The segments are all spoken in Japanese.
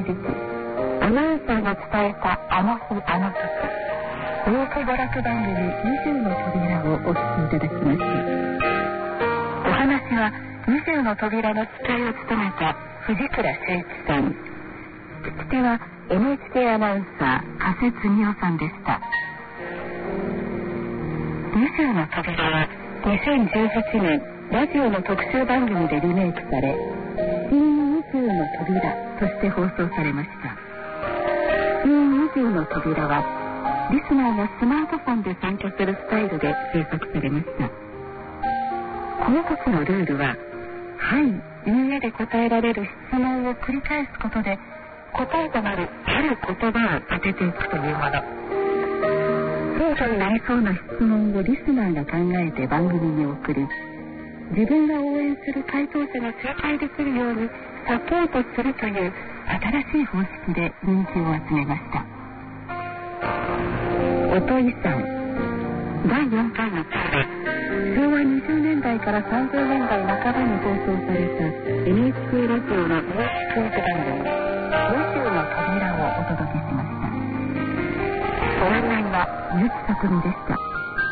時アナウンサーが伝えたあの日あの時、トーク娯楽番組20の扉をお聞きいただきました。お話は20の扉の司会を務めた藤倉修一さん、聞き手は NHK アナウンサー加瀬恒夫さんでした。20の扉は2018年ラジオの特集番組でリメイクされ、新20の扉として放送されました。新20の扉はリスナーがスマートフォンで参加するスタイルで制作されました。この時のルールは、はい、みんなで答えられる質問を繰り返すことで答えとなるある言葉を当てていくというもの。そうとになりそうな質問をリスナーが考えて番組に送り、自分が応援する回答者が正解できるようにサポートするという新しい方式で人気を集めました。音井さん、第4回の回で昭和20年代から30年代半ばに放送された NHK ラジオのニュースクイズ番組20の扉をお届けしました。ご案内は結城さくみでした。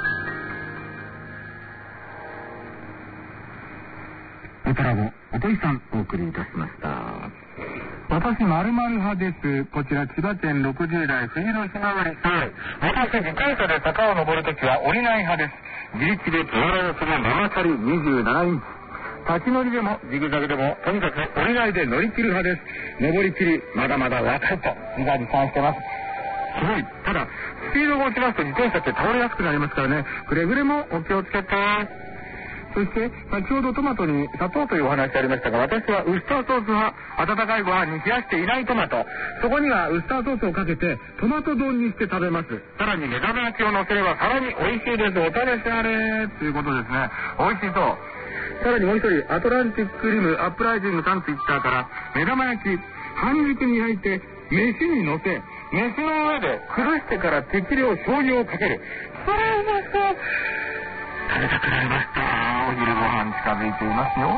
オトラボ音井さんお送りいたしました。私〇〇派です。こちら千葉県60代冬のひまわりさん。私自転車で坂を登るときは降りない派です。自力で手洗いをするママチャリ27インチ。立ち乗りでもジグザグでもとにかく降りないで乗り切る派です。登り切りまだまだ若いと自画自賛してます。すごい。ただスピードが落ちますと自転車って倒れやすくなりますからね、くれぐれもお気をつけて。そして先ほどトマトに砂糖というお話ありましたが、私はウスターソース派。温かいご飯に冷やしていないトマト、そこにはウスターソースをかけてトマト丼にして食べます。さらに目玉焼きを乗せればさらに美味しいです。お試しあれということですね。美味しそう。さらにもう一人、アトランティックリムアップライジングさんツイッターから、目玉焼き半熟に焼いて飯に乗せ、飯の上で崩してから適量醤油をかける。それうまそう。食べたくなりました。お昼ご飯近づいていますよ。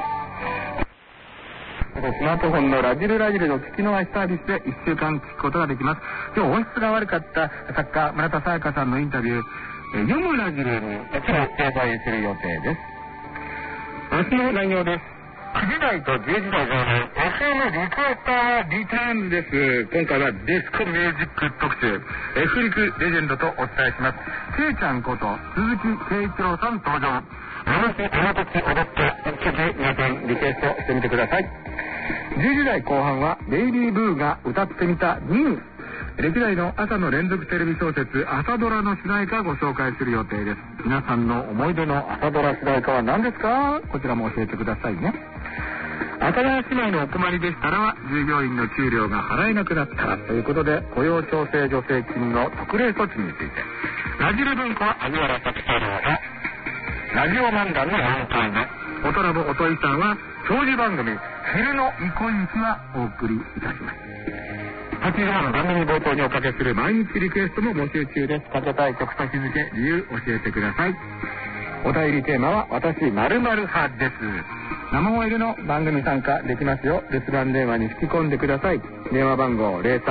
スマートフォンのラジルラジルの聞き逃しサービスで1週間聞くことができます。今日音質が悪かった作家村田沙耶香さんのインタビュー、読むラジルに今日掲載する予定です。明日の内容です。9時台と10時台がFM リクエスターリターンです。今回はディスコミュージック特集、F リクレジェンドとお伝えします。けいちゃんこと鈴木圭一郎さん登場。あの日あの時踊って一曲皆さんリクエストしてみてください。10時台後半はベイビーブーが歌ってみた2位。歴代の朝の連続テレビ小説朝ドラの主題歌をご紹介する予定です。皆さんの思い出の朝ドラ主題歌は何ですか？こちらも教えてくださいね。阿佐ヶ谷姉妹のお困りでしたら、従業員の給料が払えなくなったらということで、雇用調整助成金の特例措置について、ラジル文庫は萩原作太郎がラジオ漫談の4回目、オトラボ音井さんは長寿番組昼の憩い日はお送りいたします。8時半の番組冒頭におかけする毎日リクエストも募集中です。かけたい曲と日付、理由教えてください。お便りテーマは私〇〇派です。生声での番組参加できますよ。留守番電話に吹き込んでください。電話番号 0334686104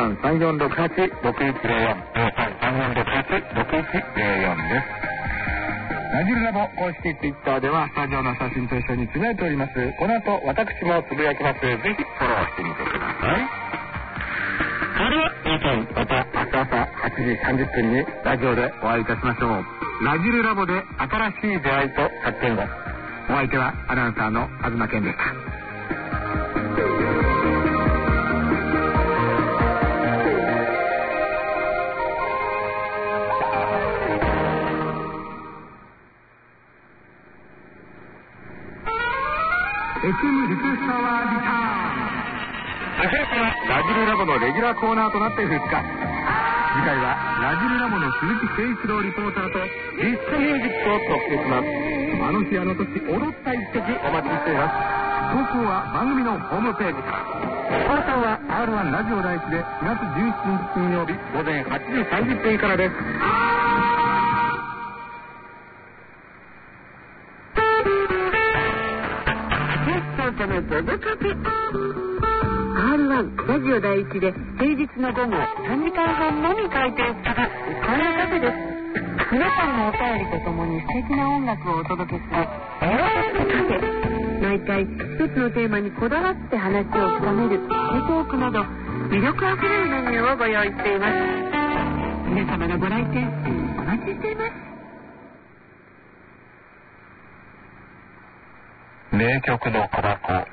0334686104 です。ラジルラボ公式ツイッターではスタジオの写真と一緒につぶやいております。この後私もつぶやきます。ぜひフォローしてみてください。それでは皆さん、また明日朝8時30分にラジオでお会いいたしましょう。ラジルラボで新しい出会いと発見を。お相手はアナウンサーの東健でした。FM リクエストはリターン。明日からラジルラボのレギュラーコーナーとなって復活。次回はラジルラボの鈴木誠一郎リポーターとディスコミュージックを特集します。あの日あの時踊った一曲お待ちしています。投稿は番組のホームページから。放送は R1 ラジオ第一で4月17日金曜日午前8時30分からです。ゲストのボブカペ R1 ラジオ袋第一で平日の午後3時間半のみ開店するカフェです。皆さんのお便りとともに素敵な音楽をお届けするカフェ。毎回一つのテーマにこだわって話を深めるトークなど魅力あふれるメニューをご用意しています。皆様のご来店お待ちしています。 名曲の小箱。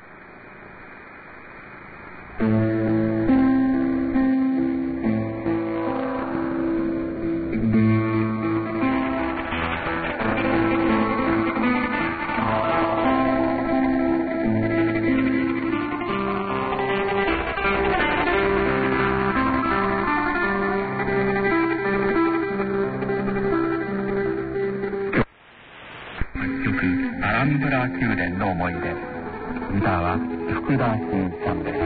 アランブラ宮殿の思い出。ギターは福田真一さんです。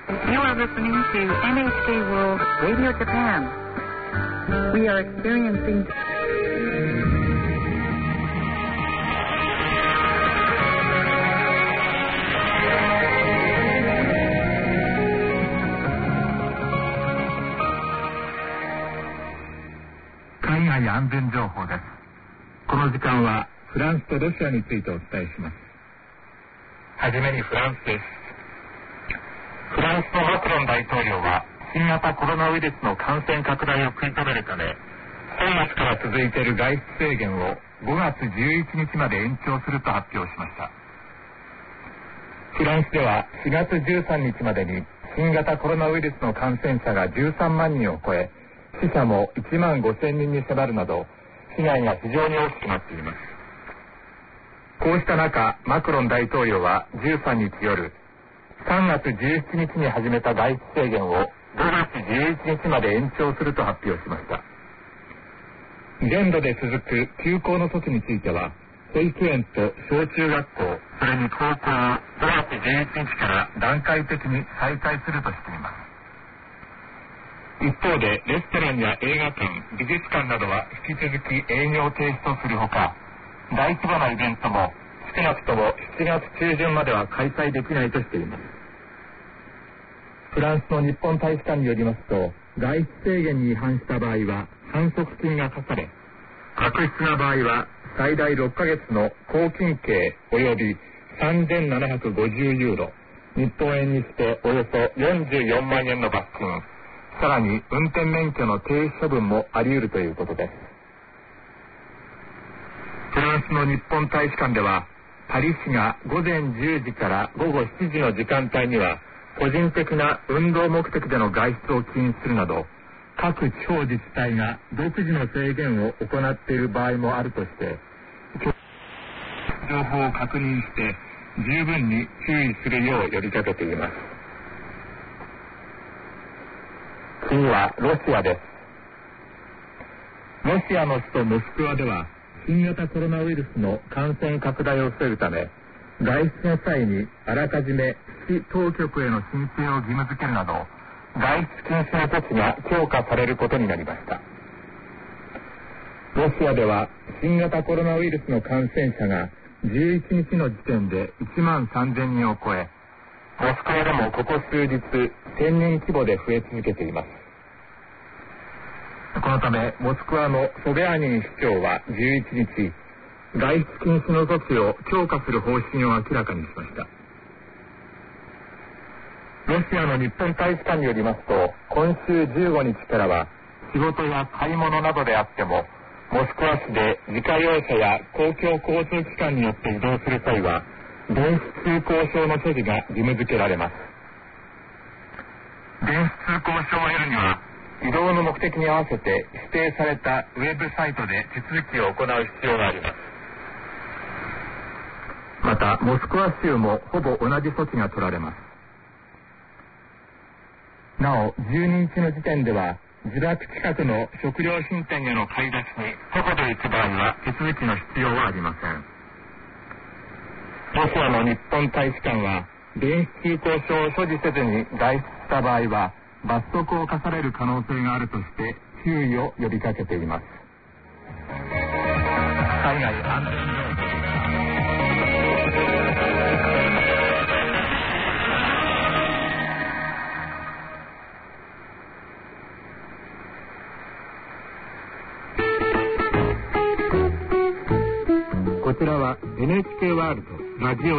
You are listening to NHK World Radio Japan. We are experiencing 海外安全情報です。この時間はフランスとロシアについてお伝えします。はじめにフランスです。フランスのマクロン大統領は新型コロナウイルスの感染拡大を食い止めるため、3月から続いている外出制限を5月11日まで延長すると発表しました。フランスでは4月13日までに新型コロナウイルスの感染者が13万人を超え、死者も1万5000人に迫るなど、被害が非常に大きくなっています。こうした中、マクロン大統領は13日夜、3月17日に始めた外出制限を5月11日まで延長すると発表しました。全土で続く休校の措置については、保育園と小中学校、それに高校を5月11日から段階的に再開するとしています。一方で、レストランや映画館、美術館などは引き続き営業停止とするほか、大規模なイベントも少なくとも7月中旬までは開催できないとしています。フランスの日本大使館によりますと、外出制限に違反した場合は反則金が課され、悪質な場合は最大6ヶ月の拘禁刑及び3750ユーロ、日本円にしておよそ44万円の罰金、さらに運転免許の停止処分もあり得るということです。フランスの日本大使館では、パリ市が午前10時から午後7時の時間帯には個人的な運動目的での外出を禁止するなど、各地方自治体が独自の制限を行っている場合もあるとして、情報を確認して十分に注意するよう呼びかけています。次はロシアです。ロシアの首都モスクワでは、新型コロナウイルスの感染拡大を防ぐため、外出の際にあらかじめ市当局への申請を義務付けるなど、外出禁止の措置が強化されることになりました。ロシアでは新型コロナウイルスの感染者が11日の時点で1万3000人を超え、モスクワでもここ数日1000人規模で増え続けています。このため、モスクワのソビャーニン市長は11日、外出禁止の措置を強化する方針を明らかにしました。ロシアの日本大使館によりますと、今週15日からは、仕事や買い物などであっても、モスクワ市で自家用車や公共交通機関によって移動する際は、電子通行証の所持が義務付けられます。電子通行証を得るには、移動の目的に合わせて指定されたウェブサイトで手続きを行う必要があります。また、モスクワ州もほぼ同じ措置が取られます。なお、12日の時点では、自宅近くの食料品店への買い出しに徒歩で行く場合は手続きの必要はありません。ロシアの日本大使館は、電子通行証を所持せずに外出した場合は、罰則を課される可能性があるとして注意を呼びかけています。海外安全情報。こちらは NHK ワールドラジオ